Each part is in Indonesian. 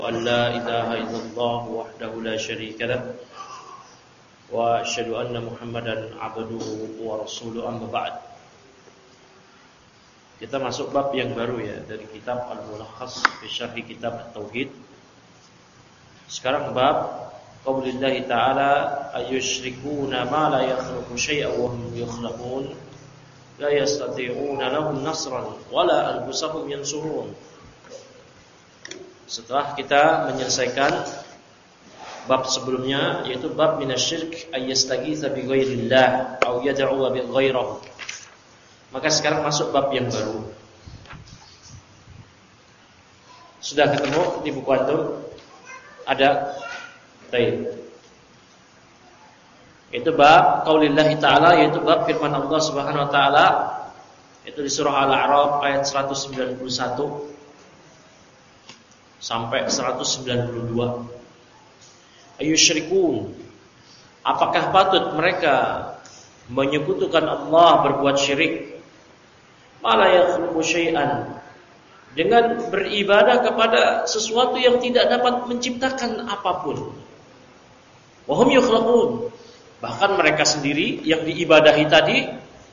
وأن لا إله إلا الله وحده لا شريك له وأشهد أن محمدا عبده ورسوله أما بعد. Kita masuk bab yang baru ya dari kitab Al-Mulakhas fi Syarhi Kitab At-Tauhid. Sekarang bab qaulillahi ta'ala ayusyrikuna ma la yakhluqu syai'an wa hum yukhlaqun la yastati'una lahum nasran wa la anfusahum yansurun. Setelah kita menyelesaikan bab sebelumnya, yaitu bab minasyirk ayyastaghitsa bi ghairillah aw yad'u bi ghairihi, maka sekarang masuk bab yang baru. Sudah ketemu di buku antum? Ada? Baik. Itu bab qaulillahi ta'ala, yaitu bab firman Allah Subhanahu wa taala, itu di surah Al-A'raf ayat 191 sampai 192. Ayusyrikun, apakah patut mereka menyekutukan Allah, berbuat syirik, mala yakhluqu syai'an, dengan beribadah kepada sesuatu yang tidak dapat menciptakan apapun. Wa hum yukhlaqun, bahkan mereka sendiri yang diibadahi tadi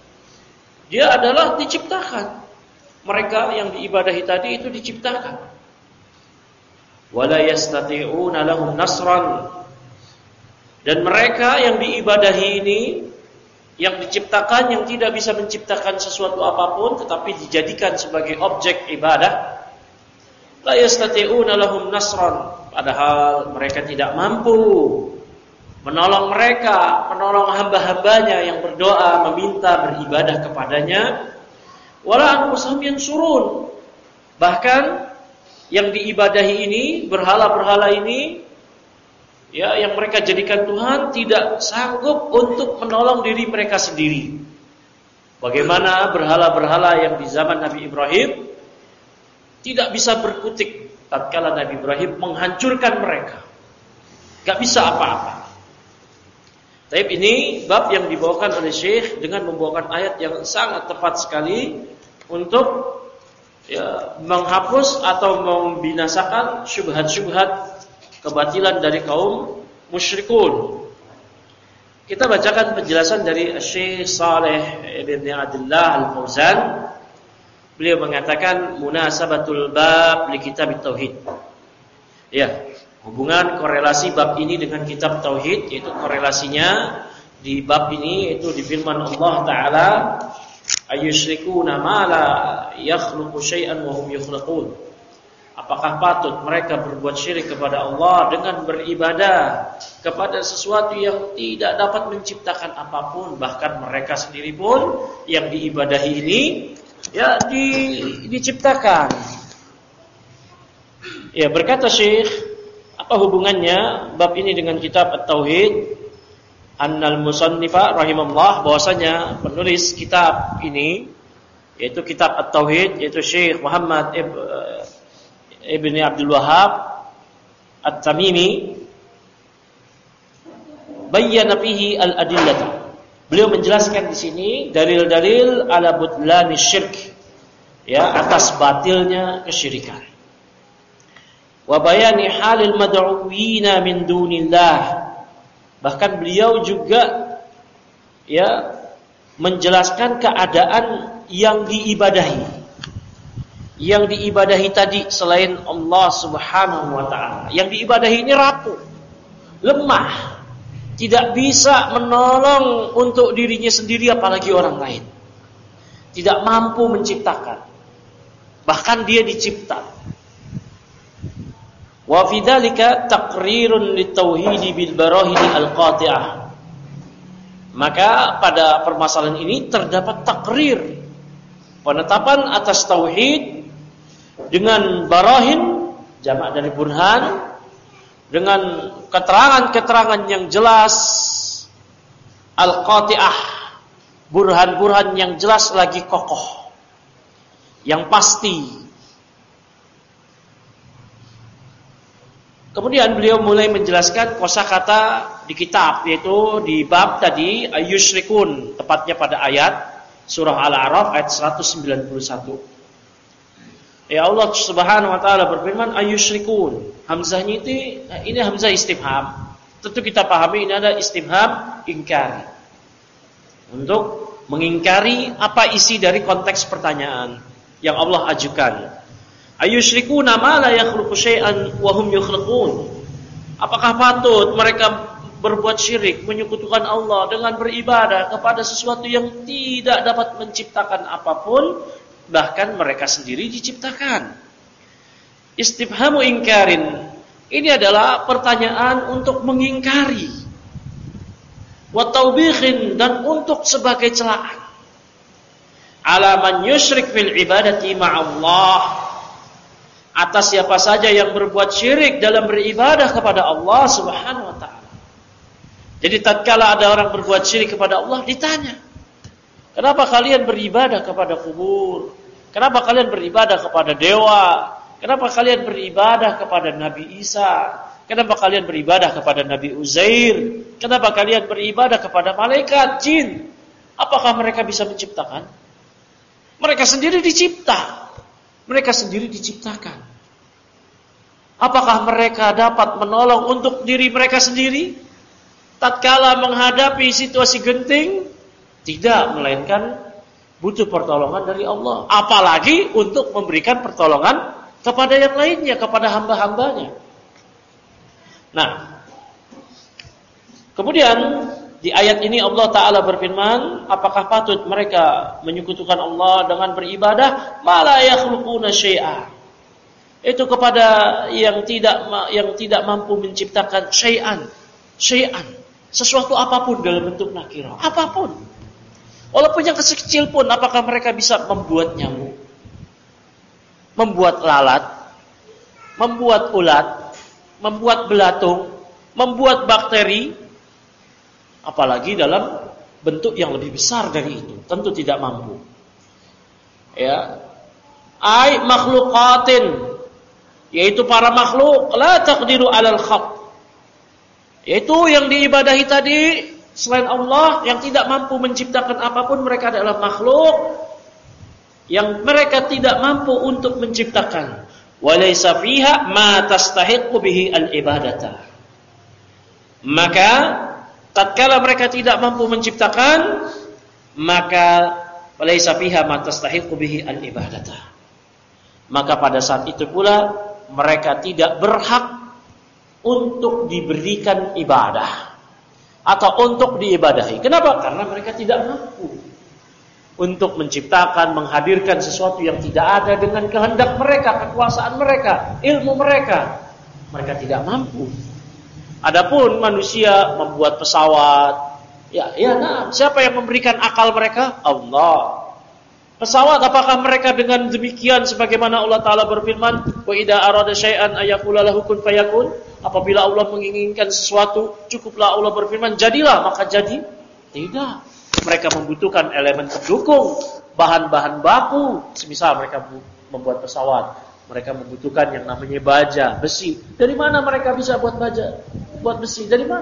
dia adalah diciptakan. Mereka yang diibadahi tadi itu diciptakan. Wala yastati'una lahum nasran, dan mereka yang diibadahi ini, yang diciptakan, yang tidak bisa menciptakan sesuatu apapun tetapi dijadikan sebagai objek ibadah, la yastati'una lahum nasran, padahal mereka tidak mampu menolong mereka, menolong hamba-hambanya yang berdoa, meminta, beribadah kepadanya. Wala anfusahum yansurun, bahkan yang diibadahi ini, berhala-berhala ini, ya, yang mereka jadikan Tuhan, tidak sanggup untuk menolong diri mereka sendiri. Bagaimana berhala-berhala yang di zaman Nabi Ibrahim tidak bisa berkutik tatkala Nabi Ibrahim menghancurkan mereka, gak bisa apa-apa. Tapi ini bab yang dibawakan oleh Syekh dengan membawakan ayat yang sangat tepat sekali untuk menghapus atau membinasakan syubhat-syubhat kebatilan dari kaum musyrikun. Kita bacakan penjelasan dari Syekh Saleh Ibn Abdullah Al-Fauzan. Beliau mengatakan munasabatul bab li kitab tauhid. Ya, hubungan korelasi bab ini dengan kitab tauhid, yaitu korelasinya di bab ini yaitu di firman Allah Ta'ala ayusyrikuna ma la yakhluqu syai'an wa hum yukhlaqun. Apakah patut mereka berbuat syirik kepada Allah dengan beribadah kepada sesuatu yang tidak dapat menciptakan apapun, bahkan mereka sendiri pun yang diibadahi ini ya diciptakan. Ya, berkata Syekh, apa hubungannya bab ini dengan kitab At-Tauhid? Annal musannifa rahimahullah, bahwasanya penulis kitab ini yaitu kitab At-Tauhid, yaitu Syekh Muhammad Ibn Abdul Wahhab At-Tamimi, bayyana fihi al-adillata. Beliau menjelaskan di sini dalil-dalil ala butlani syirk, ya, atas batilnya kesyirikan. Wa bayani halil mad'uwina min dunillah. Bahkan beliau juga ya menjelaskan keadaan yang diibadahi. Yang diibadahi tadi selain Allah Subhanahu wa taala. Yang diibadahi ini rapuh, lemah, tidak bisa menolong untuk dirinya sendiri apalagi orang lain. Tidak mampu menciptakan. Bahkan dia dicipta. Wa fi dzalika taqrirun litauhid bil barahini al-qati'ah. Maka pada permasalahan ini terdapat takrir, penetapan atas tauhid dengan barahin, jamak dari burhan, dengan keterangan-keterangan yang jelas, al-qati'ah, burhan-burhan yang jelas lagi kokoh, yang pasti. Kemudian beliau mulai menjelaskan kosakata di kitab, yaitu di bab tadi ayusyrikun, tepatnya pada ayat surah Al-A'raf ayat 191. Ya Allah Subhanahu wa taala berfirman ayusyrikun. Hamzahnya ini hamzah istifham. Tentu kita pahami ini ada istifham ingkari. Untuk mengingkari apa isi dari konteks pertanyaan yang Allah ajukan. Ayusyrikuna ma la yakhluqu syai'an wa hum yakhluqun. Apakah patut mereka berbuat syirik, menyekutukan Allah dengan beribadah kepada sesuatu yang tidak dapat menciptakan apapun, bahkan mereka sendiri diciptakan. Istifhamu ingkarin. Ini adalah pertanyaan untuk mengingkari. Wa taubikhin, dan untuk sebagai celaan. Ala man yusyrik fil ibadati ma'allah. Atas siapa saja yang berbuat syirik dalam beribadah kepada Allah Subhanahu wa taala. Jadi tatkala ada orang berbuat syirik kepada Allah, ditanya, kenapa kalian beribadah kepada kubur? Kenapa kalian beribadah kepada dewa? Kenapa kalian beribadah kepada Nabi Isa? Kenapa kalian beribadah kepada Nabi Uzair? Kenapa kalian beribadah kepada malaikat, jin? Apakah mereka bisa menciptakan? Mereka sendiri dicipta. Mereka sendiri diciptakan. Apakah mereka dapat menolong untuk diri mereka sendiri? Tatkala menghadapi situasi genting, tidak, melainkan butuh pertolongan dari Allah. Apalagi untuk memberikan pertolongan kepada yang lainnya, kepada hamba-hambanya. Nah, kemudian di ayat ini Allah Ta'ala berfirman, apakah patut mereka menyekutukan Allah dengan beribadah? Ma la yakhluquna syai'a. Itu kepada yang tidak mampu menciptakan syai'an, sesuatu apapun dalam bentuk nakirah, apapun. Walaupun yang kecil pun, apakah mereka bisa membuat nyamuk, membuat lalat, membuat ulat, membuat belatung, membuat bakteri, apalagi dalam bentuk yang lebih besar dari itu, tentu tidak mampu. Ya, ai makhluqatin, yaitu para makhluk, la taqdiru 'alal khalq, yaitu yang diibadahi tadi selain Allah yang tidak mampu menciptakan apapun, mereka adalah makhluk yang mereka tidak mampu untuk menciptakan. Walaysa fiha ma tastahiqqu bihi al-ibadata. Maka tatkala mereka tidak mampu menciptakan, maka walaysa fiha ma tastahiqqu bihi al-ibadata. Maka pada saat itu pula mereka tidak berhak untuk diberikan ibadah atau untuk diibadahi. Kenapa? Karena mereka tidak mampu untuk menciptakan, menghadirkan sesuatu yang tidak ada dengan kehendak mereka, kekuasaan mereka, ilmu mereka. Mereka tidak mampu. Adapun manusia membuat pesawat, nah, siapa yang memberikan akal mereka? Allah. Pesawat, apakah mereka dengan demikian sebagaimana Allah Ta'ala berfirman, wa idza arada syai'an ayaqula lahu kun fayakun? Apabila Allah menginginkan sesuatu, cukuplah Allah berfirman, jadilah, maka jadi? Tidak. Mereka membutuhkan elemen pendukung, bahan-bahan baku. Semisal mereka membuat pesawat, mereka membutuhkan yang namanya baja, besi. Dari mana mereka bisa buat baja, buat besi? Dari mana?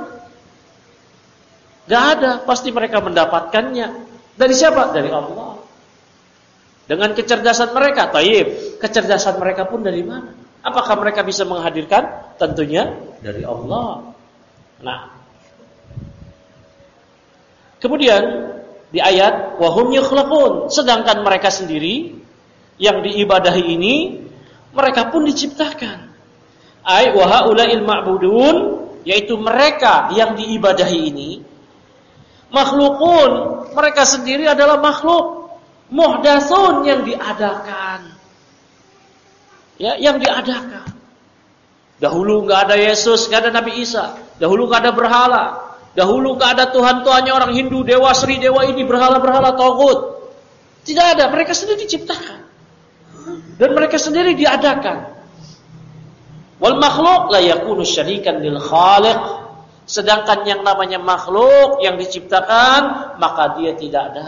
Gak ada. Pasti mereka mendapatkannya. Dari siapa? Dari Allah. Dengan kecerdasan mereka, taib. Kecerdasan mereka pun dari mana? Apakah mereka bisa menghadirkan? Tentunya dari Allah. Nah, kemudian di ayat wahum yukhlaqun, sedangkan mereka sendiri yang diibadahi ini, mereka pun diciptakan. Ai wa haula'il ma'budun, yaitu mereka yang diibadahi ini, makhlukun, mereka sendiri adalah makhluk. Muhdatsun, yang diadakan. Ya, yang diadakan. Dahulu enggak ada Yesus, enggak ada Nabi Isa. Dahulu enggak ada berhala. Dahulu enggak ada Tuhan-Tuhannya orang Hindu, dewa Sri, dewa ini, berhala-berhala, tagut. Tidak ada, mereka sendiri diciptakan. Dan mereka sendiri diadakan. Wal makhluk la yakunu syarikan lil khaliq. Sedangkan yang namanya makhluk yang diciptakan, maka dia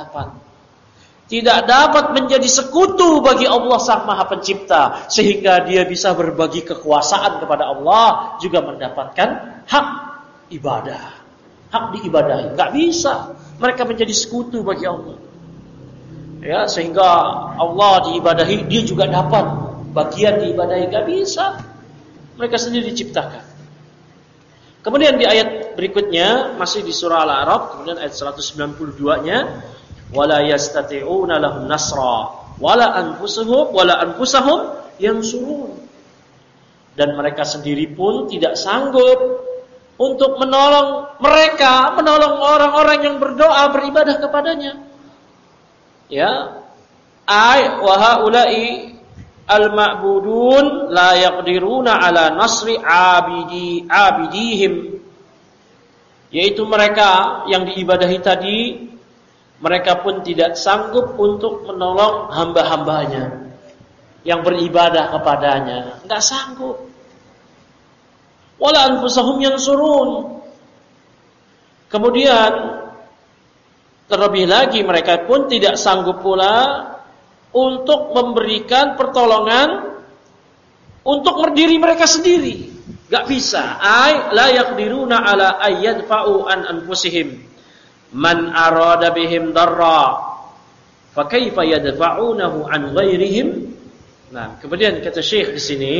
tidak dapat menjadi sekutu bagi Allah Sang Maha Pencipta, sehingga dia bisa berbagi kekuasaan kepada Allah, juga mendapatkan hak ibadah, hak diibadahi. Enggak bisa mereka menjadi sekutu bagi Allah. Ya, sehingga Allah diibadahi, dia juga dapat bagian diibadahi, enggak bisa. Mereka sendiri diciptakan. Kemudian di ayat berikutnya masih di surah Al-A'raf, kemudian ayat 192-nya, wala yastati'una lahum nasra wala anfusahum yansurun. Dan mereka sendiri pun tidak sanggup untuk menolong orang-orang yang berdoa, beribadah kepadanya. Ya, wa haula'i al-ma'budun la yaqdiruna ala nasri abidihim. Yaitu mereka yang diibadahi tadi, mereka pun tidak sanggup untuk menolong hamba-hambanya yang beribadah kepadanya, enggak sanggup. Wala anfusahum yansurun. Kemudian terlebih lagi mereka pun tidak sanggup pula untuk memberikan pertolongan untuk diri mereka sendiri. Enggak bisa. Ay la yaqdiruna ala ayyadfa'u an anfusihim man arada bihim darra fa kaifa yadfa'unahu an ghairihim. Nah, kemudian kata Syekh di sini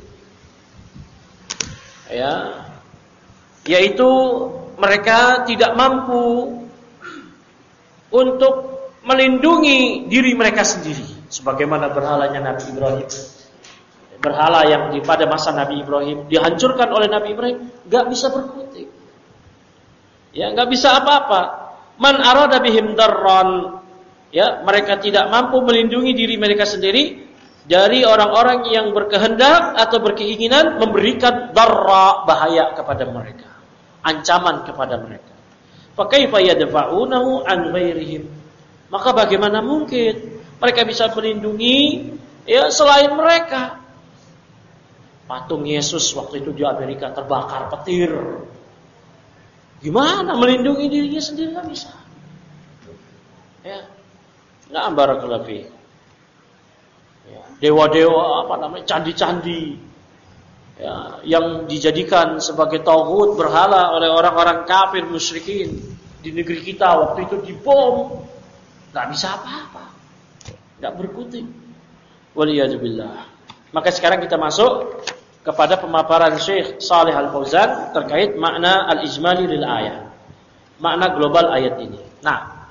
ya, yaitu mereka tidak mampu untuk melindungi diri mereka sendiri, sebagaimana berhalanya Nabi Ibrahim. Berhala yang pada masa Nabi Ibrahim dihancurkan oleh Nabi Ibrahim, enggak bisa berkutik. Ya, enggak bisa apa-apa. Man arada bihim darran, ya, mereka tidak mampu melindungi diri mereka sendiri dari orang-orang yang berkehendak atau berkeinginan memberikan darra, bahaya kepada mereka, ancaman kepada mereka. Fa kaifa yadfa'unahu an ghairihim? Maka bagaimana mungkin mereka bisa melindungi ya selain mereka? Patung Yesus waktu itu di Amerika terbakar petir. Gimana melindungi dirinya sendiri? Enggak bisa. Ya. Na'am barakallahu fi. Ya, dewa-dewa candi-candi ya, yang dijadikan sebagai tauhid berhala oleh orang-orang kafir musyrikin di negeri kita waktu itu dibom, nggak bisa apa-apa, nggak berkutik. Waliyadzubillah. Maka sekarang kita masuk kepada pemaparan Syekh Shalih Al-Fauzan terkait makna al-ijmali lil ayat, makna global ayat ini. Nah,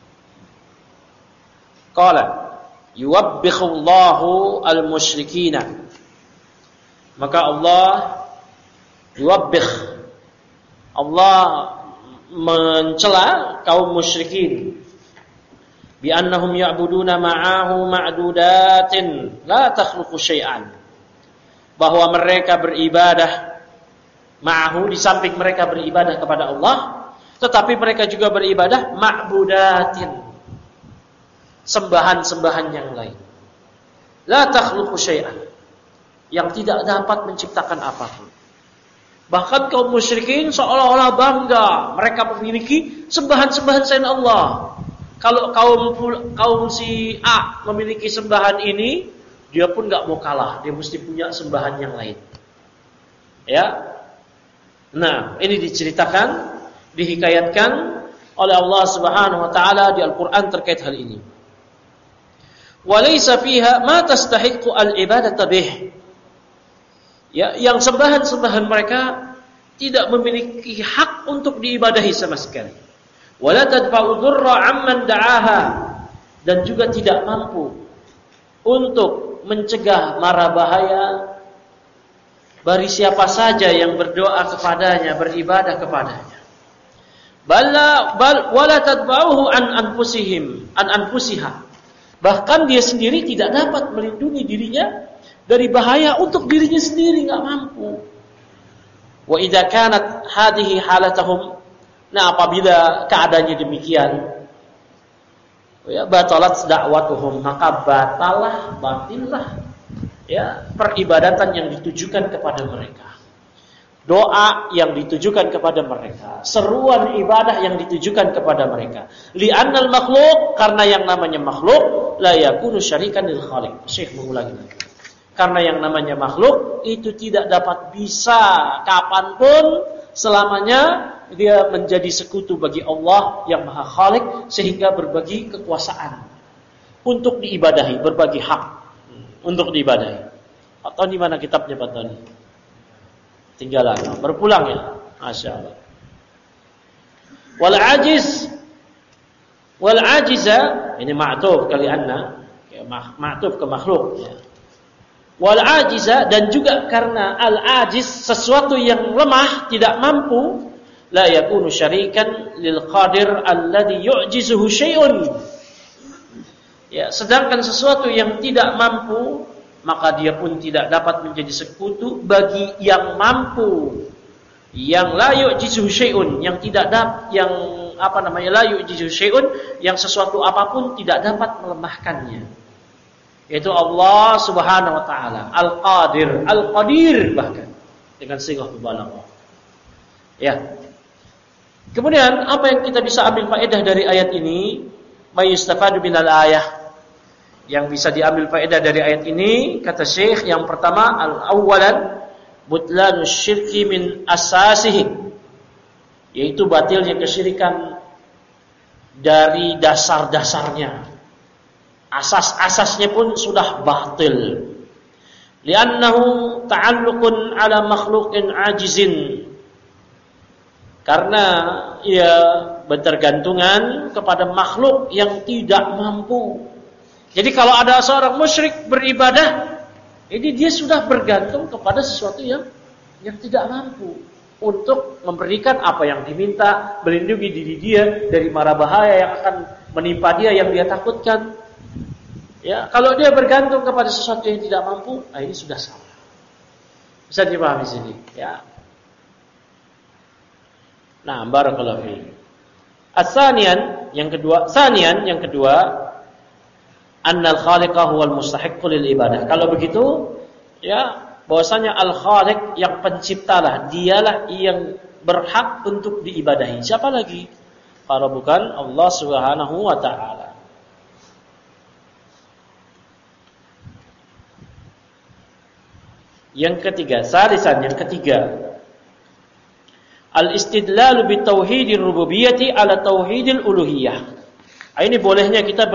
qala yuwabbihullahu al-musyrikina. Maka Allah yuwabbih, Allah mencela kaum musyrikin bi annahum ya'buduna ma'ahu ma'dudatin la takhluqu syai'an, bahwa mereka beribadah ma'ahu, di samping mereka beribadah kepada Allah, tetapi mereka juga beribadah ma'budatin, sembahan-sembahan yang lain. La takhluqu syai'an, yang tidak dapat menciptakan apapun. Bahkan kaum musyrikin seolah-olah bangga mereka memiliki sembahan-sembahan selain Allah. Kalau kaum si A memiliki sembahan ini, dia pun enggak mau kalah, dia mesti punya sembahan yang lain. Ya. Nah, ini diceritakan, dihikayatkan oleh Allah Subhanahu wa taala di Al-Qur'an terkait hal ini. Walaysa fiha ma tastahiqu al-ibadata bih. Ya, yang sembahan-sembahan mereka tidak memiliki hak untuk diibadahi sama sekali. Wala tadfa'u dhurra 'amman da'aha, dan juga tidak mampu untuk mencegah mara bahaya bagi siapa saja yang berdoa kepadanya, beribadah kepadanya. Bal wala tadfa'uhu an anfusiha. Bahkan dia sendiri tidak dapat melindungi dirinya dari bahaya untuk dirinya sendiri, enggak mampu. Wa idza kanat hadhihi halatahum, nah apabila keadaannya demikian, ya batalat da'watuhum, maka batillah ya peribadatan yang ditujukan kepada mereka. Doa yang ditujukan kepada mereka, seruan ibadah yang ditujukan kepada mereka. Li'annal makhluk, karena yang namanya makhluk la yakunu syarikan lil khaliq. Syekh mengulangi lagi. Karena yang namanya makhluk itu tidak dapat bisa kapanpun selamanya dia menjadi sekutu bagi Allah yang Maha Khalik, sehingga berbagi kekuasaan untuk diibadahi, berbagi hak untuk diibadahi. Atau di mana kitabnya Pak Tony? Tinggalan. Baru pulang ya. Masya Allah. Wal ajiza ini ma'tuf kali anna, ma'tuf ke makhluk ya. Wal ajiza, dan juga karena al ajiz sesuatu yang lemah, tidak mampu, la yakunu syarikan lil qadir alladhi yu'jizuhu syai'un. Ya, sedangkan sesuatu yang tidak mampu, maka dia pun tidak dapat menjadi sekutu bagi yang mampu. Yang la yu'jizuhu syai'un, yang tidak la yu'jizuhu syai'un, yang sesuatu apapun tidak dapat melemahkannya. Yaitu Allah Subhanahu wa taala, Al-Qadir, Al-Qadir, bahkan dengan sighah mubalaghah. Ya. Kemudian apa yang kita bisa ambil faedah dari ayat ini? Mayustafadu minal ayah. Yang bisa diambil faedah dari ayat ini, kata Syekh, yang pertama, al-awwalan butlanus syirki min asasihi, yaitu batilnya kesyirikan dari dasar-dasarnya. Asas-asasnya pun sudah batil. Li'annahu ta'alluqun ala makhluqin ajizin. Karena ia bertergantungan kepada makhluk yang tidak mampu. Jadi kalau ada seorang musyrik beribadah, ini dia sudah bergantung kepada sesuatu yang tidak mampu untuk memberikan apa yang diminta, melindungi diri dia dari mara bahaya yang akan menimpa dia yang dia takutkan. Ya, kalau dia bergantung kepada sesuatu yang tidak mampu, ini sudah salah. Bisa dipahami sini, ya. Nah, barakallahu fiik. Tsaniyan, yang kedua, annal khaliqa huwal mustahiqqu lil ibadah. Kalau begitu, ya, bahwasanya al-khaliq yang penciptalah, dialah yang berhak untuk diibadahi. Siapa lagi? Kalau bukan Allah Subhanahu wa taala. Yang ketiga, al-istidlalu bi tauhidir rububiyyati ala tauhidil uluhiyah. Ini bolehnya kita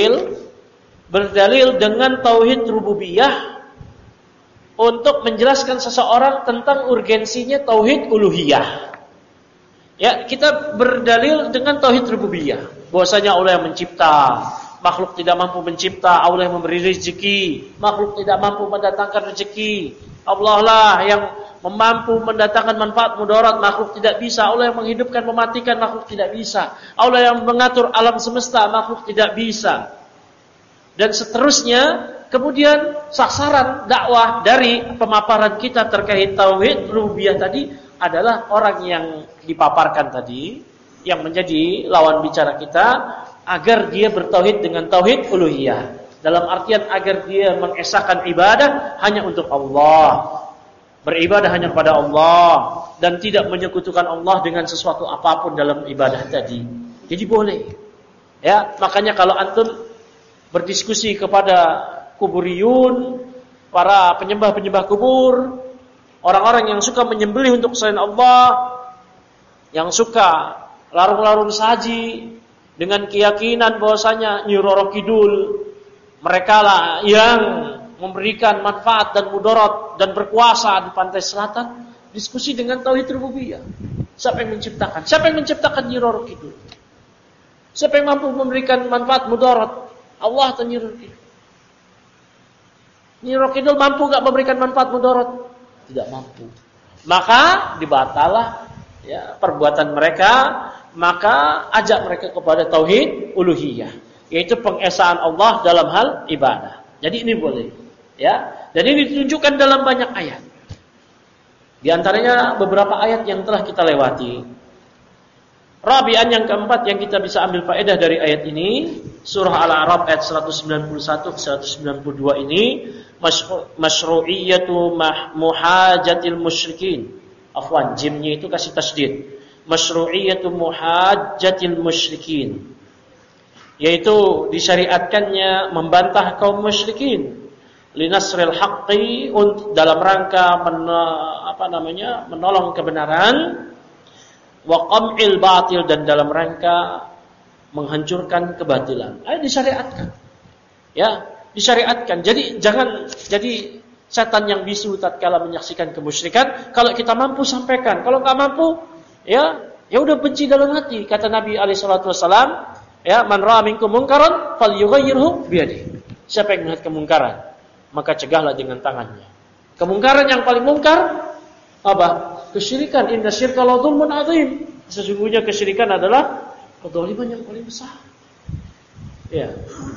berdalil dengan tauhid rububiyah untuk menjelaskan seseorang tentang urgensinya tauhid uluhiyah. Ya, kita berdalil dengan tauhid rububiyah, bahwasanya Allah yang mencipta, makhluk tidak mampu mencipta, Allah yang memberi rezeki, makhluk tidak mampu mendatangkan rezeki. Allah lah yang mampu mendatangkan manfaat mudarat, makhluk tidak bisa. Allah yang menghidupkan, mematikan, makhluk tidak bisa. Allah yang mengatur alam semesta, makhluk tidak bisa. Dan seterusnya. Kemudian sasaran dakwah dari pemaparan kita terkait tauhid rububiyah tadi adalah orang yang dipaparkan tadi, yang menjadi lawan bicara kita, agar dia bertauhid dengan tauhid uluhiyah. Dalam artian agar dia mengesahkan ibadah hanya untuk Allah, beribadah hanya kepada Allah, dan tidak menyekutukan Allah dengan sesuatu apapun dalam ibadah tadi. Jadi boleh. Ya, makanya kalau antum berdiskusi kepada kuburiyun, para penyembah-penyembah kubur, orang-orang yang suka menyembelih untuk selain Allah, yang suka larung-larung saji dengan keyakinan bahwasanya Nyi Roro Kidul, mereka lah yang memberikan manfaat dan mudarat dan berkuasa di pantai selatan. Diskusi dengan tauhid rububiyah. Siapa yang menciptakan? Siapa yang menciptakan Nyi Roro Kidul? Siapa yang mampu memberikan manfaat mudarat? Allah atau Nyi Roro Kidul? Nyi Roro Kidul mampu enggak memberikan manfaat mudarat? Tidak mampu. Maka dibatalah ya perbuatan mereka, maka ajak mereka kepada tauhid uluhiyah, yaitu pengesaan Allah dalam hal ibadah. Jadi ini boleh, ya. Dan ini ditunjukkan dalam banyak ayat. Di antaranya beberapa ayat yang telah kita lewati. Rabi'an yang keempat yang kita bisa ambil faedah dari ayat ini, surah Al-A'raf ayat 191-192 ini, masyru'iyyatu muhajatil musyrikin. Afwan, jimnya itu kasih tasdid. Masyru'iyyatu muhajatil musyrikin. Yaitu disyariatkannya membantah kaum musyrikin. Linasril haqqi, dalam rangka menolong kebenaran. Wa qam'il batil, dan dalam rangka menghancurkan kebatilan. Disyariatkan. Ya, disyariatkan. Jadi jangan setan yang bisu tatkala menyaksikan kemusyrikan. Kalau kita mampu sampaikan, kalau nggak mampu, ya udah benci dalam hati. Kata Nabi alaihi salatu wasallam, ya, man ra'a minkum munkaran falyughayyirhu biyadihi. Siapa yang melihat kemungkaran, maka cegahlah dengan tangannya. Kemungkaran yang paling mungkar apa? Kesyirikan. Inna syirka la dzulmun adzim. Sesungguhnya kesyirikan adalah kedzaliman yang paling besar. Ya.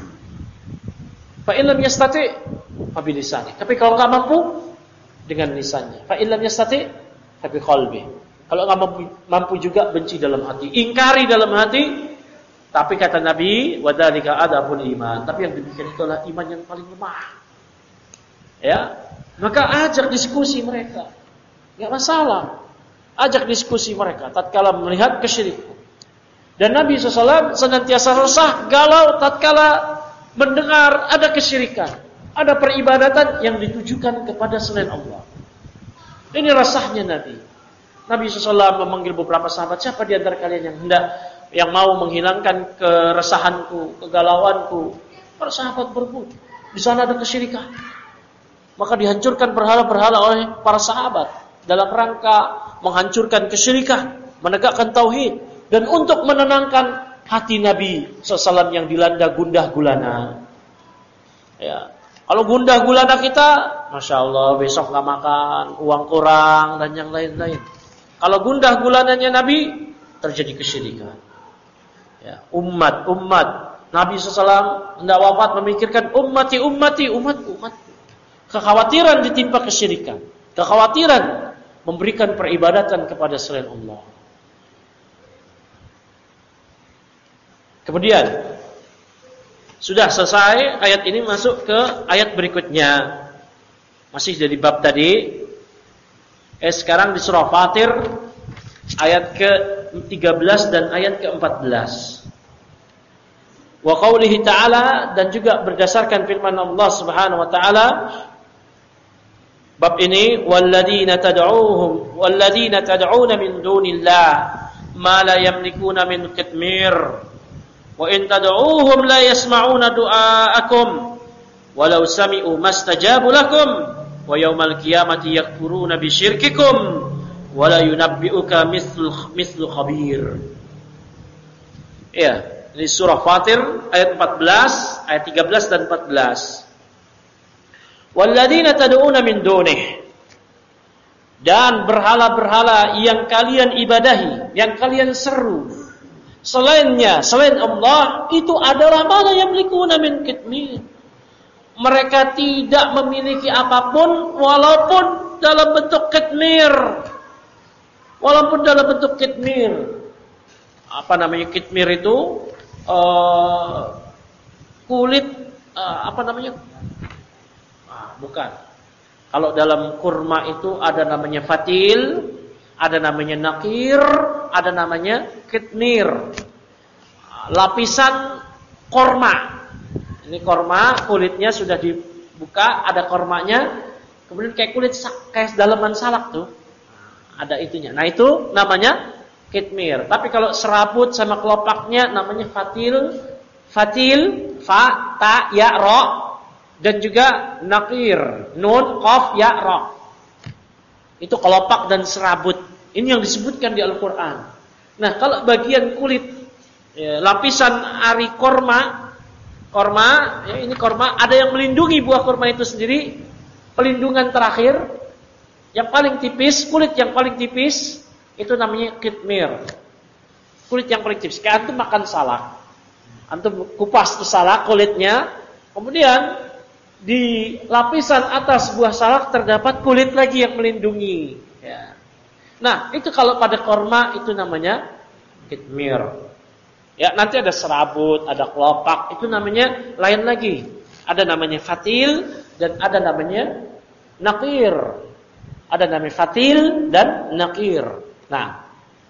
Fa in lam yastati' fa bi lisani. Tapi kalau enggak mampu dengan lisannya. Fa in lam yastati' fa bi qalbi. Kalau enggak mampu juga benci dalam hati, ingkari dalam hati. Tapi kata Nabi, wa dzalika adabul iman. Tapi yang demikian itu adalah iman yang paling lemah. Ya. Maka ajak diskusi mereka. Enggak masalah. Ajak diskusi mereka tatkala melihat kesyirikan. Dan Nabi SAW senantiasa resah, galau tatkala mendengar ada kesyirikan, ada peribadatan yang ditujukan kepada selain Allah. Ini resahnya Nabi. Nabi SAW memanggil beberapa sahabat, siapa di antara kalian yang mau menghilangkan keresahanku, kegalauanku? Para sahabat berebut. Di sana ada kesyirikan. Maka dihancurkan berhala-berhala oleh para sahabat dalam rangka menghancurkan kesyirikan, menegakkan tauhid, dan untuk menenangkan hati Nabi SAW yang dilanda gundah gulana. Ya, kalau gundah gulana kita, masya Allah, besok nggak makan, uang kurang dan yang lain-lain. Kalau gundah gulananya Nabi, terjadi kesyirikan. Ya, umat Nabi SAW hendak wafat memikirkan umat. Kekhawatiran ditimpa kesyirikan, kekhawatiran memberikan peribadatan kepada selain Allah. Kemudian sudah selesai ayat ini, masuk ke ayat berikutnya. Masih dari bab tadi. Sekarang di surah Fatir ayat ke-13 dan ayat ke-14. Wa qaulihi ta'ala, dan juga berdasarkan firman Allah Subhanahu wa taala. Bab ini, walladzina tad'una min dunillah ma la yamlikuna min qitmir wa in tad'uuhum la yasma'una du'aakum walau sami'u mastajabu lakum wa yaumal qiyamati yakfuruna bisyirkikum wa la yunabbi'uka mithlu khabir. Ya, ini surah Fatir ayat 14, ayat 13 dan 14. Walladzina tad'una min dunih, dan berhala-berhala yang kalian ibadahi, yang kalian seru selainnya, selain Allah, itu adalah ma la yamlikuna min qitmir. Mereka tidak memiliki apapun walaupun dalam bentuk qitmir. Walaupun dalam bentuk qitmir. Apa namanya qitmir itu? Kulit apa namanya? Bukan. Kalau dalam kurma itu ada namanya fatil, ada namanya nakir, ada namanya kitmir. Lapisan korma. Ini korma, kulitnya sudah dibuka, ada kormanya. Kemudian kayak kulit, kayak dalaman salak tuh. Ada itunya. Nah itu namanya kitmir. Tapi kalau serabut sama kelopaknya namanya fatil, fa, ta, ya, ro. Dan juga nakir, nun, qaf, ya, ra. Itu kelopak dan serabut. Ini yang disebutkan di Al-Quran. Nah, kalau bagian kulit, ya, lapisan ari korma, ya, ini korma, ada yang melindungi buah korma itu sendiri. Pelindungan terakhir, yang paling tipis, kulit yang paling tipis, itu namanya kitmir. Kulit yang paling tipis. Kayak antum makan salak. Antum kupas tuh salak, kulitnya, kemudian di lapisan atas buah salak terdapat kulit lagi yang melindungi. Ya. Nah, itu kalau pada korma itu namanya kitmir. Ya, nanti ada serabut, ada kelopak, itu namanya lain lagi. Ada namanya fatil dan ada namanya nakir. Ada namanya fatil dan nakir. Nah,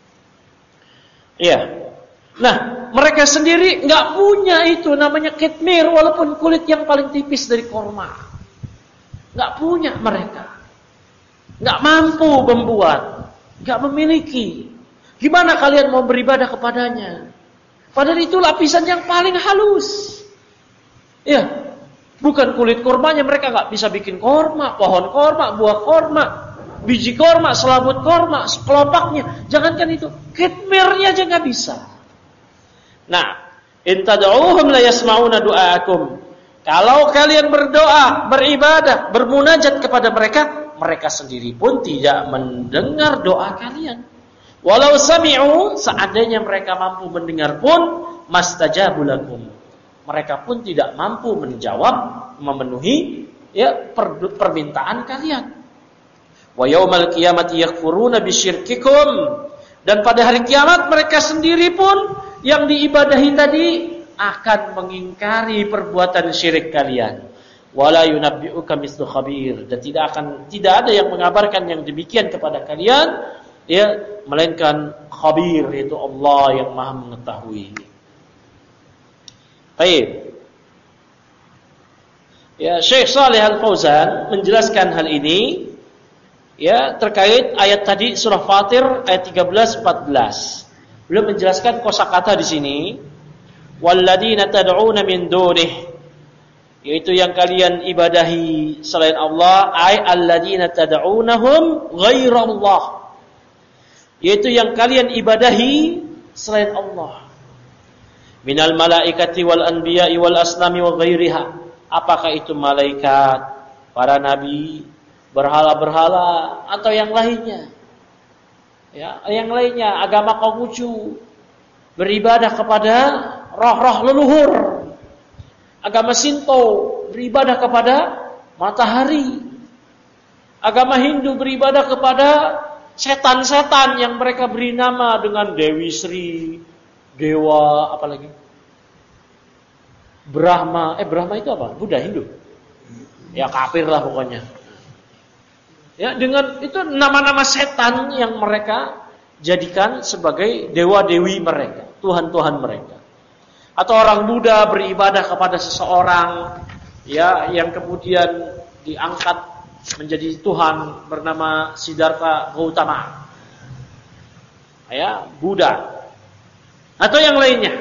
iya. Nah, mereka sendiri nggak punya itu namanya kitmir, walaupun kulit yang paling tipis dari korma. Nggak punya mereka. Nggak mampu membuat. Nggak memiliki. Gimana kalian mau beribadah kepadanya? Padahal itu lapisan yang paling halus. Ya, Bukan kulit kurmanya, mereka nggak bisa bikin kurma, pohon kurma, buah kurma, biji kurma, selabut kurma, kelopaknya. Jangankan itu, kitmirnya aja nggak bisa. Nah, in tad'uuhum la yasma'una du'aakum. Kalau kalian berdoa, beribadah, bermunajat kepada mereka, mereka sendiri pun tidak mendengar doa kalian. Walau sami'u, seandainya mereka mampu mendengar pun, mastajabu lakum. Mereka pun tidak mampu menjawab, memenuhi permintaan kalian. Wa yaumal qiyamati yakfuruna bisyirkikum. Dan pada hari kiamat mereka sendiri pun yang diibadahi tadi akan mengingkari perbuatan syirik kalian. Wala yunabbi'uka mislu khabir. Dan tidak ada yang mengabarkan yang demikian kepada kalian, melainkan khabir, yaitu Allah yang Maha mengetahui. Baik. Syekh Shalih Al-Fauzan menjelaskan hal ini terkait ayat tadi surah Fatir ayat 13-14. Beliau menjelaskan kosakata di sini, walladzina tad'una min dunih, yaitu yang kalian ibadahi selain Allah, ay alladzina tad'unahum ghairallah, yaitu yang kalian ibadahi selain Allah. Minal malaikati wal anbiya'i wal asnami wa ghairiha. Apakah itu malaikat, para nabi, berhala-berhala, atau yang lainnya? Yang lainnya, agama Konghucu beribadah kepada roh-roh leluhur. Agama Shinto beribadah kepada matahari. Agama Hindu beribadah kepada setan-setan yang mereka beri nama dengan Dewi Sri, Dewa, apa lagi? Brahma. Brahma itu apa? Buddha, Hindu. Kafir lah pokoknya. Dengan itu nama-nama setan yang mereka jadikan sebagai dewa-dewi mereka, Tuhan-Tuhan mereka. Atau orang Buddha beribadah kepada seseorang yang kemudian diangkat menjadi Tuhan bernama Siddhartha Gautama. Buddha. Atau yang lainnya.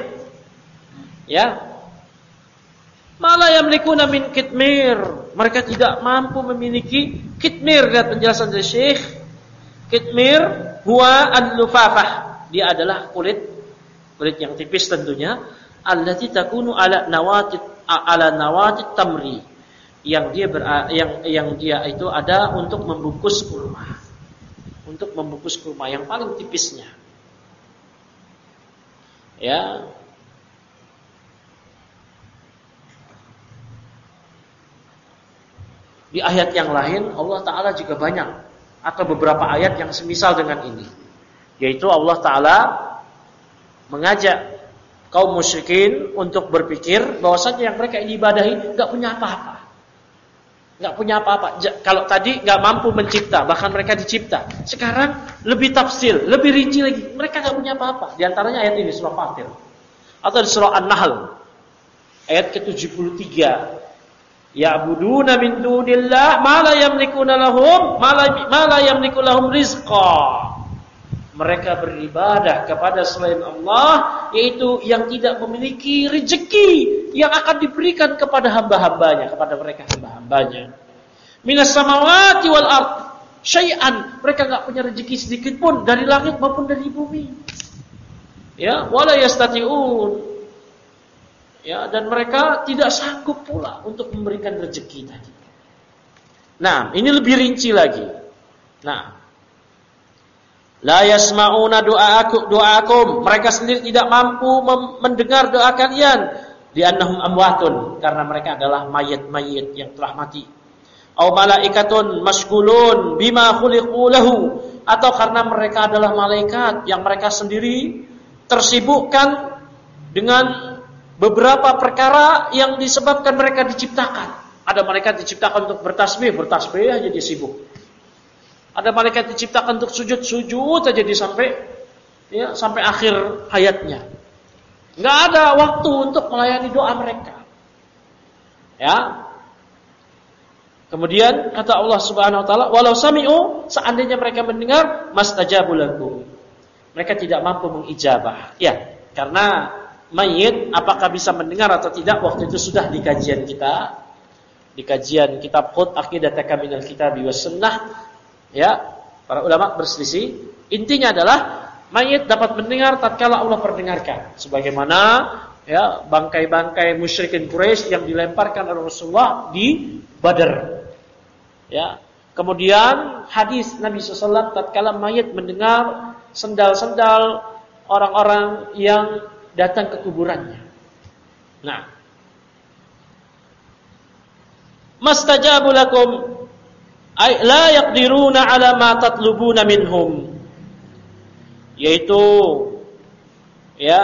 Mala yamlikuna min kitmir. Mereka tidak mampu memiliki kitmir. Lihat penjelasan dari Syekh. Kitmir huwa al-lufafah. Dia adalah kulit yang tipis tentunya. Allati takunu ala nawatit tamri. Yang dia itu ada untuk membungkus kurma. Untuk membungkus kurma yang paling tipisnya. Di ayat yang lain Allah Ta'ala juga banyak, atau beberapa ayat yang semisal dengan ini, yaitu Allah Ta'ala mengajak kaum musyrikin untuk berpikir bahwasanya yang mereka ini ibadahi gak punya apa-apa. Kalau tadi gak mampu mencipta, bahkan mereka dicipta. Sekarang lebih tafsil, lebih rinci lagi, mereka gak punya apa-apa. Di antaranya ayat ini surah Fatir, atau di surah An-Nahl ayat ke-73. Ya'buduna min dunillah ma la yamliku lahum rizqa. Mereka beribadah kepada selain Allah, yaitu yang tidak memiliki rezeki yang akan diberikan kepada hamba-hambanya, kepada mereka hamba-hambanya. Minas samawati wal ard syai'an, mereka enggak punya rezeki sedikit pun dari langit maupun dari bumi. Wala yastati'un. Dan mereka tidak sanggup pula untuk memberikan rezeki tadi. Nah, ini lebih rinci lagi. Nah, la yasma'una du'aakum. Mereka sendiri tidak mampu mendengar doa kalian. Li'annahum amwatun, karena mereka adalah mayit-mayit yang telah mati. Aw malaikatun masghulun bima khuliqu lahu, atau karena mereka adalah malaikat yang mereka sendiri tersibukkan dengan beberapa perkara yang disebabkan mereka diciptakan. Ada malaikat diciptakan untuk bertasbih aja dia sibuk. Ada malaikat diciptakan untuk sujud aja dia sampai akhir hayatnya. Enggak ada waktu untuk melayani doa mereka. Kemudian kata Allah Subhanahu wa taala, walau sami'u, seandainya mereka mendengar, mastajabu lakum. Mereka tidak mampu mengijabah. Karena mayit apakah bisa mendengar atau tidak, waktu itu sudah di kajian kita. di kajian kitab Khut Aqidataka minal Kitabi was Sunnah, ya, para ulama berselisih. Intinya adalah mayit dapat mendengar tatkala Allah perdengarkan, sebagaimana ya bangkai-bangkai musyrikin Quraisy yang dilemparkan oleh Rasulullah di Badar. Ya, kemudian hadis Nabi SAW tatkala mayit mendengar sendal-sendal orang-orang yang datang ke kuburannya. Nah, mastajabu lakum ay la yaqdiruna ala ma tatlubuna minhum, yaitu ya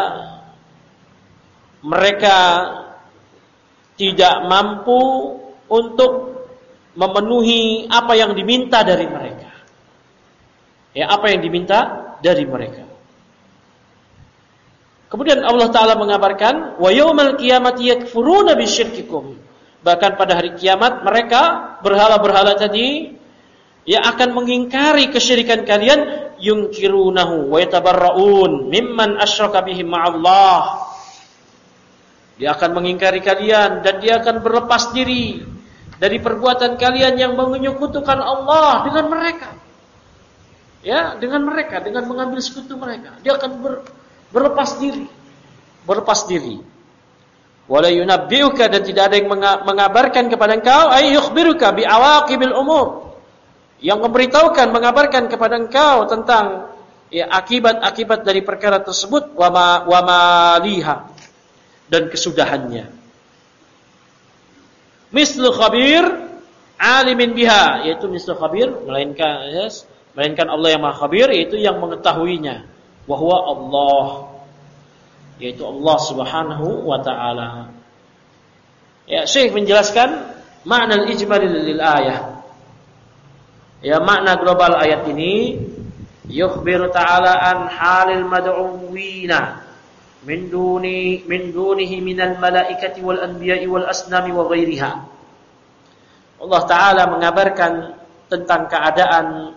mereka tidak mampu untuk memenuhi apa yang diminta dari mereka. Ya, apa yang diminta dari mereka. Kemudian Allah Ta'ala mengabarkan, wa yaumal qiyamati yakfuruna bisyirkikum. Bahkan pada hari kiamat mereka berhala-berhala tadi yang akan mengingkari kesyirikan kalian, yunkirunahu wa yatabarraun mimman asyraka bihi ma'allah. Dia akan mengingkari kalian dan dia akan berlepas diri dari perbuatan kalian yang menyekutukan Allah dengan mereka. Ya, dengan mereka, dengan mengambil sekutu mereka. Dia akan berlepas diri. Wala yunabbi'uka, dan tidak ada yang mengabarkan kepada engkau, ay yukhbiruka bi awaqibil umur, yang memberitahukan, mengabarkan kepada engkau tentang ya akibat-akibat dari perkara tersebut, wa maliha, dan kesudahannya. Mislu khabir alimin biha, yaitu mislu khabir, melainkan Allah yang Maha Khabir, yaitu yang mengetahuinya. Wa huwa Allah, yaitu Allah Subhanahu wa taala. Ya, Syekh menjelaskan makna al-ijmal lil ayah. Ya, makna global ayat ini, yukhbiru ta'ala an halil mad'uwina min dunihi minal malaikati wal anbiya'i wal asnami wa ghairiha. Allah Ta'ala mengabarkan tentang keadaan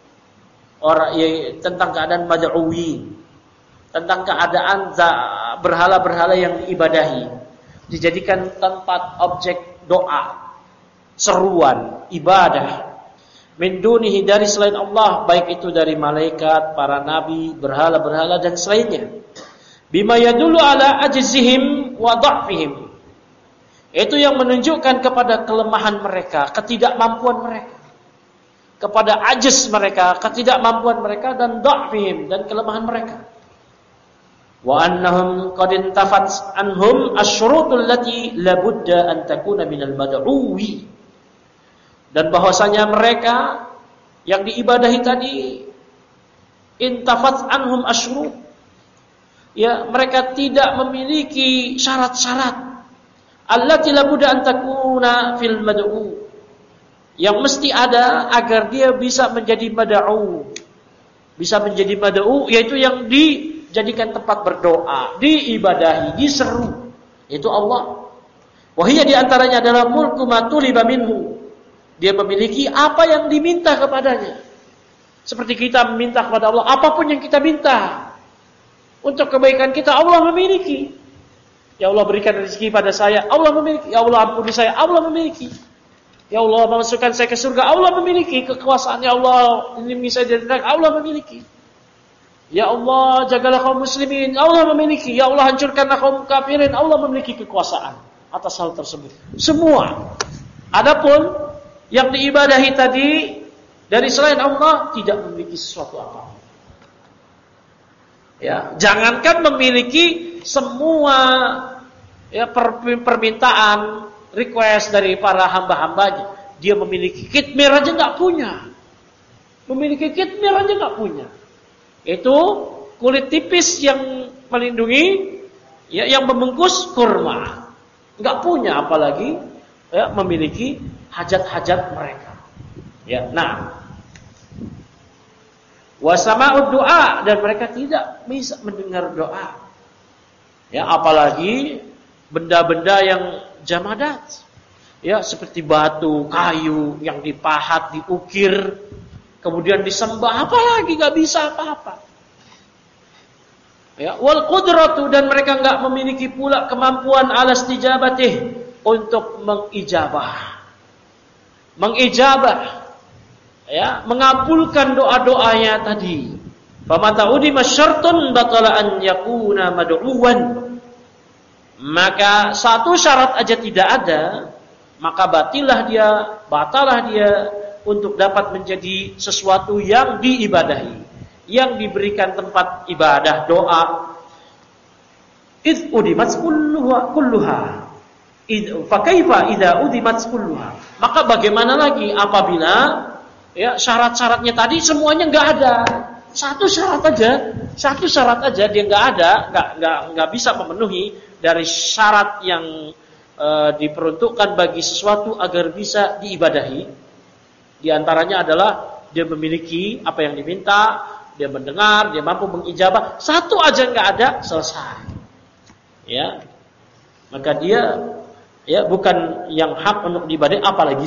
mad'uwin, tentang keadaan berhala-berhala yang diibadahi, dijadikan tempat objek doa, seruan, ibadah, min dunihi, dari selain Allah, baik itu dari malaikat, para nabi, berhala-berhala dan selainnya. Bima yadullu ala ajzihim wa dha'fihim, itu yang menunjukkan kepada kelemahan mereka, ketidakmampuan mereka, kepada ajz mereka, ketidakmampuan mereka, dan dha'fihim, dan kelemahan mereka. Wa annahum qad intafat anhum asyurutul lati labudda an takuna minal mad'uwi, dan bahwasanya mereka yang diibadahi tadi intafat anhum asyurut, ya mereka tidak memiliki syarat-syarat allati labudda an takuna fil mad'u, yang mesti ada agar dia bisa menjadi mad'u, yaitu yang dijadikan tempat berdoa, diibadahi, diseru, itu Allah. Wahia di antaranya adalah mulku ma tuliba minhu, dia memiliki apa yang diminta kepadanya. Seperti kita meminta kepada Allah, apapun yang kita minta untuk kebaikan kita, Allah memiliki. Ya Allah, berikan rezeki pada saya, Allah memiliki. Ya Allah, ampuni saya, Allah memiliki. Ya Allah, masukkan saya ke surga, Allah memiliki. Kekuasaan, ya Allah, lindungi saya dari neraka, Allah memiliki. Ya Allah, jagalah kaum muslimin, Allah memiliki. Ya Allah, hancurkanlah kaum kafirin, Allah memiliki kekuasaan atas hal tersebut. Semua. Adapun yang diibadahi tadi dari selain Allah tidak memiliki sesuatu apa. Ya, jangankan memiliki semua ya permintaan, request dari para hamba-hambanya, dia memiliki kitmir aja nggak punya. Itu kulit tipis yang melindungi, ya, yang membungkus kurma. Nggak punya, apalagi ya memiliki hajat-hajat mereka. Ya, nah, wasama'ud doa, dan mereka tidak bisa mendengar doa. Ya, apalagi benda-benda yang jamadat. Ya, seperti batu, kayu yang dipahat, diukir, kemudian disembah, apalagi enggak bisa apa-apa. Ya, wal qudratu, dan mereka enggak memiliki pula kemampuan ala istijabatih, untuk mengijabah. mengijabah, ya, mengabulkan doa-doanya tadi. Famata udima syartun batala an yakuna mad'uwan. Maka satu syarat aja tidak ada, maka batalah dia untuk dapat menjadi sesuatu yang diibadahi, yang diberikan tempat ibadah, doa. Id udimat kulluha. Fa kaifa idza udimat kulluha? Maka bagaimana lagi apabila, ya, syarat-syaratnya tadi semuanya enggak ada. Satu syarat aja dia enggak ada, enggak bisa memenuhi dari syarat yang diperuntukkan bagi sesuatu agar bisa diibadahi. Di antaranya adalah dia memiliki apa yang diminta, dia mendengar, dia mampu mengijabah. Satu aja enggak ada, selesai. Ya. Maka dia, ya, bukan yang hak untuk diibadahi, apalagi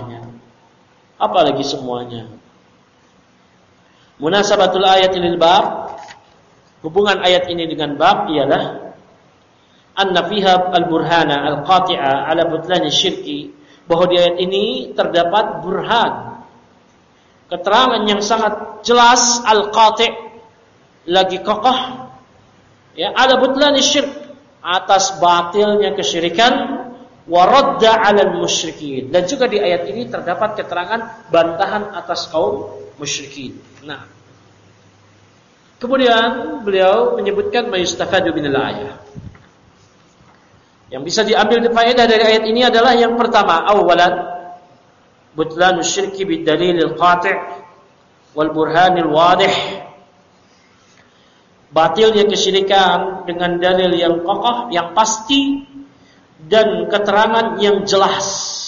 semuanya. Munasabatul ayat lil bab, hubungan ayat ini dengan bab ialah anna fiha al-burhana al-qati'a ala butlani syirki, bahwa di ayat ini terdapat burhan, keterangan yang sangat jelas, al-qati', lagi kokoh, ya, ala butlani syirk, atas batilnya kesyirikan, wa radda 'alal musyrikin, dan juga di ayat ini terdapat keterangan bantahan atas kaum musyrikin. Nah, kemudian beliau menyebutkan mayustafadu minal ayah. Yang bisa diambil faedah dari ayat ini adalah yang pertama, awalan butlanu syirki bid dalilil qati' wal burhanil wadih. Batilnya kesyirikan dengan dalil yang kokoh, yang pasti, dan keterangan yang jelas.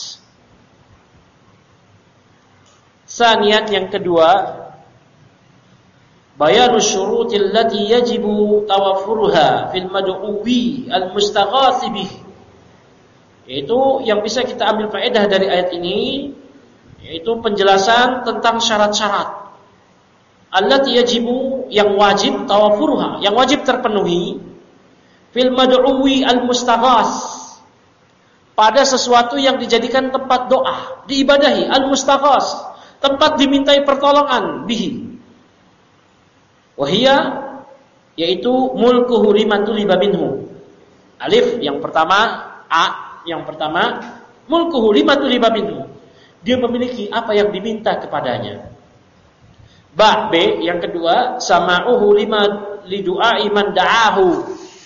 Saniat, yang kedua, bayanu syurutil lati yajibu tawaffuruha fil mad'uwi al-mustaghath bih. Itu yang bisa kita ambil faedah dari ayat ini, yaitu penjelasan tentang syarat-syarat allati yajibu, yang wajib, tawaffuruha, yang wajib terpenuhi, fil mad'uwi al-mustaghath, pada sesuatu yang dijadikan tempat doa, diibadahi, al-mustaghath, tempat dimintai pertolongan, bihi. Wahia, yaitu mulkuhu liman tuliba minhu. Alif yang pertama, a yang pertama, mulkuhu liman tuliba minhu. Dia memiliki apa yang diminta kepadanya. Ba, B yang kedua, sama'uhu lima lidu'ai man da'ahu.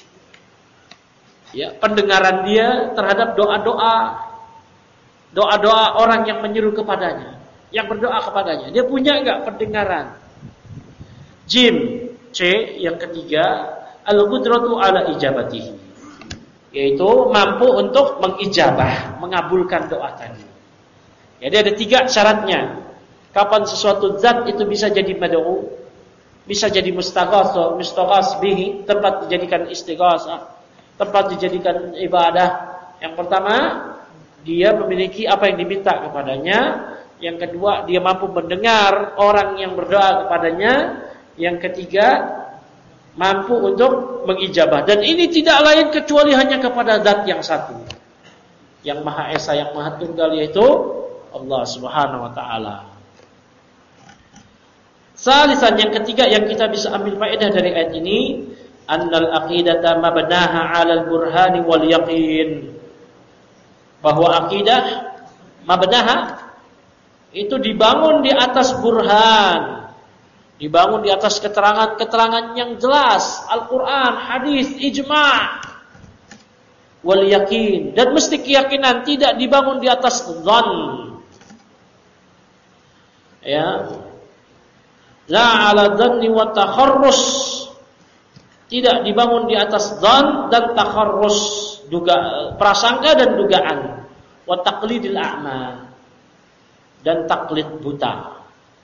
Ya, pendengaran dia terhadap doa-doa orang yang menyeru kepadanya, yang berdoa kepadanya. Dia punya enggak pendengaran? Jim, C yang ketiga, al-qudratu ala ijabatihi, yaitu mampu untuk mengijabah, mengabulkan doa tadi. Jadi ada 3 syaratnya. Kapan sesuatu zat itu bisa jadi mad'u, bisa jadi mustaghas bihi, tempat dijadikan istighasah, tempat dijadikan ibadah. Yang pertama, dia memiliki apa yang diminta kepadanya. Yang kedua, dia mampu mendengar orang yang berdoa kepadanya. Yang ketiga, mampu untuk mengijabah. Dan ini tidak lain kecuali hanya kepada zat yang satu, yang Maha Esa, yang Maha Tunggal, yaitu Allah Subhanahu wa taala. Salisan, yang ketiga yang kita bisa ambil faedah dari ayat ini, annal aqidata mabnaha 'alal burhani wal yaqin. Bahwa akidah mabnaha itu dibangun di atas burhan, dibangun di atas keterangan-keterangan yang jelas, Al-Qur'an, hadis, ijma', wal yaqin, dan mesti keyakinan, tidak dibangun di atas dzan. Ya. La ala dhanni wa takharrus, tidak dibangun di atas dzan dan takharrus, prasangka dan dugaan, wa taqlidil a'ma, dan taklid buta.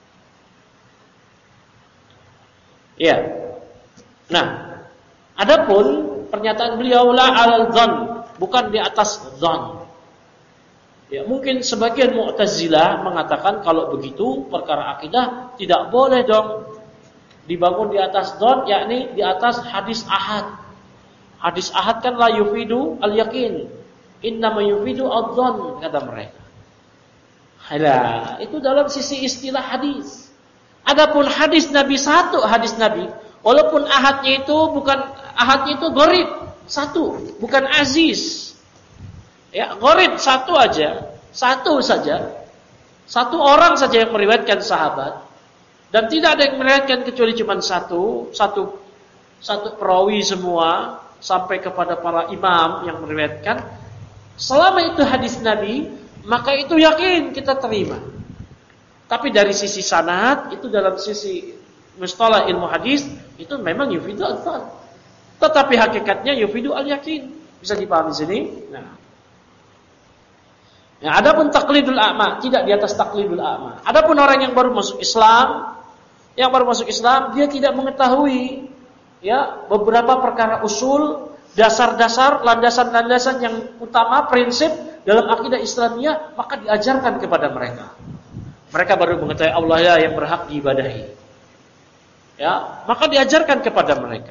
Ya. Nah, adapun pernyataan beliau la alal dzan, bukan di atas dzan. Ya, mungkin sebagian Mu'tazilah mengatakan kalau begitu perkara akidah tidak boleh dong dibangun di atas dzan, yakni di atas hadis ahad. Hadis ahad kan la yufidu al-yaqin, innama yufidu ad-dzan, kata mereka. Nah, itu dalam sisi istilah hadis. Adapun hadis Nabi satu, hadis Nabi, walaupun ahadnya itu gharib, satu, bukan aziz. Ya, gharib satu aja, satu saja. Satu orang saja yang meriwayatkan sahabat dan tidak ada yang meriwayatkan kecuali cuma satu perawi semua sampai kepada para imam yang meriwayatkan. Selama itu hadis Nabi, maka itu yakin kita terima. Tapi dari sisi sanad, itu dalam sisi mustalah ilmu hadis, itu memang yufidu al-dhan. Tetapi hakikatnya yufidu al-yakin. Bisa dipahami sini? Nah. Ya, adapun taqlidul a'ma, tidak di atas taqlidul a'ma. Adapun orang yang baru masuk Islam, dia tidak mengetahui ya beberapa perkara usul, dasar-dasar, landasan-landasan yang utama, prinsip dalam akidah Islamiyah, maka diajarkan kepada mereka. Mereka baru mengetahui Allah ya yang berhak diibadahi. Ya, maka diajarkan kepada mereka.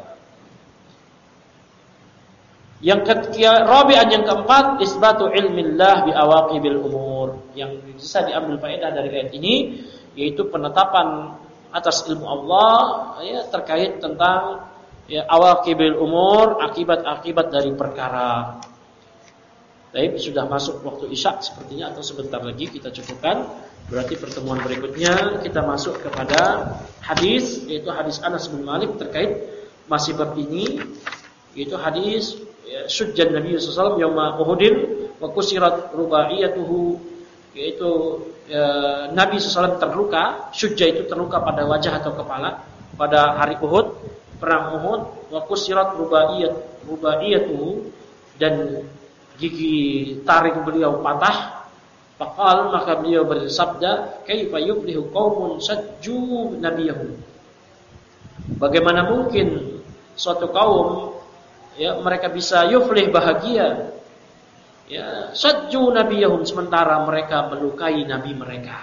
Yang keempat, isbatu ilmillah bi awaqibil umur. Yang bisa diambil faedah dari ayat ini yaitu penetapan atas ilmu Allah ya terkait tentang ya awaqibil umur, akibat-akibat dari perkara. Baik, sudah masuk waktu Isya sepertinya atau sebentar lagi kita cukupkan. Berarti pertemuan berikutnya kita masuk kepada hadis, yaitu hadis Anas bin Malik terkait masih bab ini, yaitu hadis Syujjan Nabi sallallahu alaihi wasallam yauma Uhudin wa kusirat rubaiyatuhu, yaitu Nabi sallallahu terluka, syujja itu terluka pada wajah atau kepala pada hari Uhud, perang Uhud, wa kusirat rubaiyatuhu, dan gigi taring beliau patah. Faqal, maka beliau bersabda, kaifa yuflihu qaumun sajju nabiyahum. Bagaimana mungkin suatu kaum ya mereka bisa yuflih bahagia ya sajju nabiyahum sementara mereka melukai nabi mereka.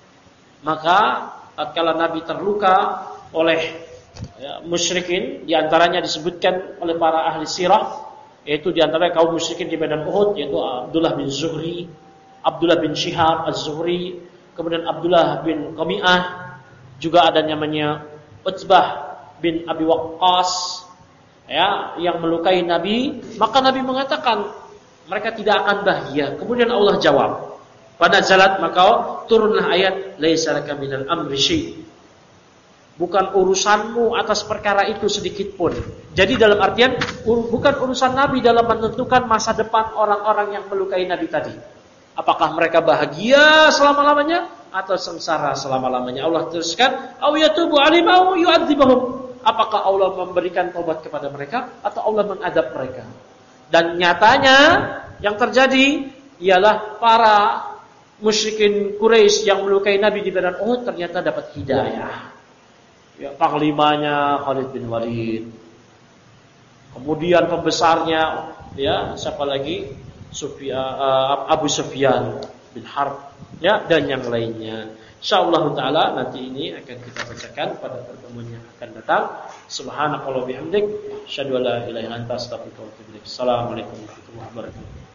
Maka tatkala nabi terluka oleh ya, musyrikin, di antaranya disebutkan oleh para ahli sirah, yaitu di antara kaum musyrikin di medan Uhud, yaitu Abdullah bin Zuhri, Abdullah bin Shihab Az-Zuhri, kemudian Abdullah bin Qami'ah, juga ada namanya Utsbah bin Abi Waqqas ya, yang melukai Nabi. Maka Nabi mengatakan mereka tidak akan bahagia. Kemudian Allah jawab, pada zalat maka turunlah ayat laisa laka minal amri syai'. Bukan urusanmu atas perkara itu sedikit pun. Jadi dalam artian bukan urusan Nabi dalam menentukan masa depan orang-orang yang melukai Nabi tadi. Apakah mereka bahagia selama-lamanya atau sengsara selama-lamanya? Allah teruskan, "Aw yatubu 'alaihim aw yu'adzibahum." Apakah Allah memberikan taubat kepada mereka atau Allah mengadab mereka? Dan nyatanya yang terjadi ialah para musyrikin Quraisy yang melukai Nabi di medan Uhud ternyata dapat hidayah. Ya, panglimanya Khalid bin Walid. Kemudian pembesarnya ya siapa lagi? Abu Sufyan bin Harb ya, dan yang lainnya. Insyaallah taala nanti ini akan kita bacakan pada pertemuan yang akan datang. Subhanakallahumma bihamdik, asyhadu an la ilaha illa anta, astaghfiruka wa atubu ilaik. Assalamualaikum warahmatullahi wabarakatuh.